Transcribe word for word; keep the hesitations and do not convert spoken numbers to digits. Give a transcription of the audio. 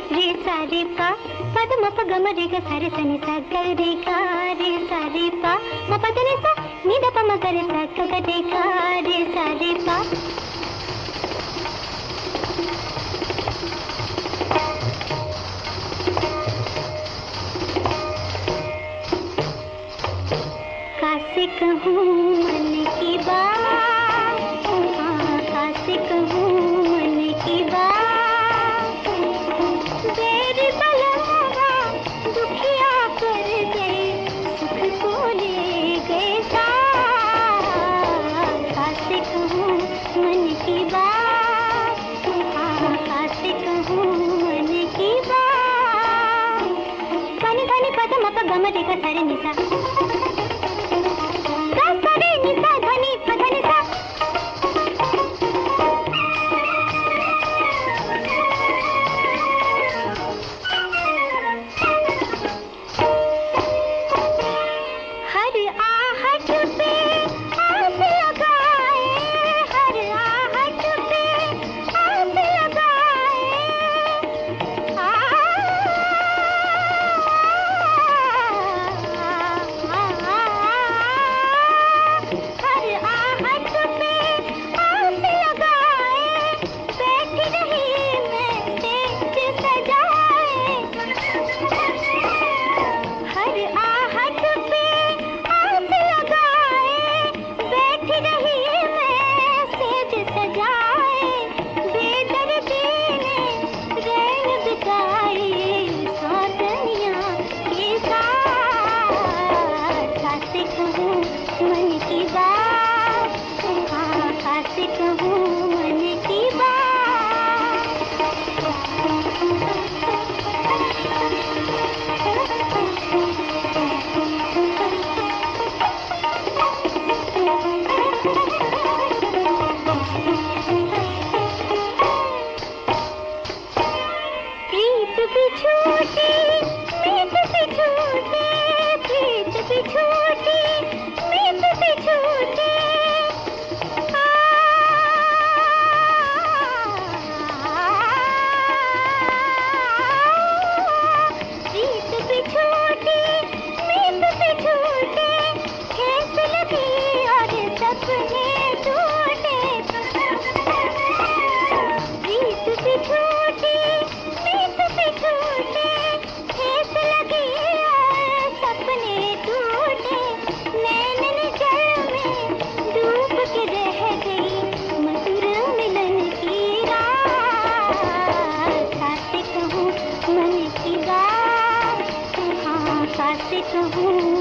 रे सा रे पा पद म प ग म रे ग सा रे सा नि सा ग रे गा रे सा रे पा म प द नि सा नि द प म ग रे सा ग ग रे गा रे सा रे पा। कासे कहूँ मन की बात, हाँ कासे कहूँ मन की बात, बेर बलवा दुखिया कर गए, सुख को ले गए साथ। कासे कहूँ मन की बात, हाँ कासे कहूँ मन की बात। धनी धनी पद म प ग म रे ग सा रे नि सा कासे कहूँ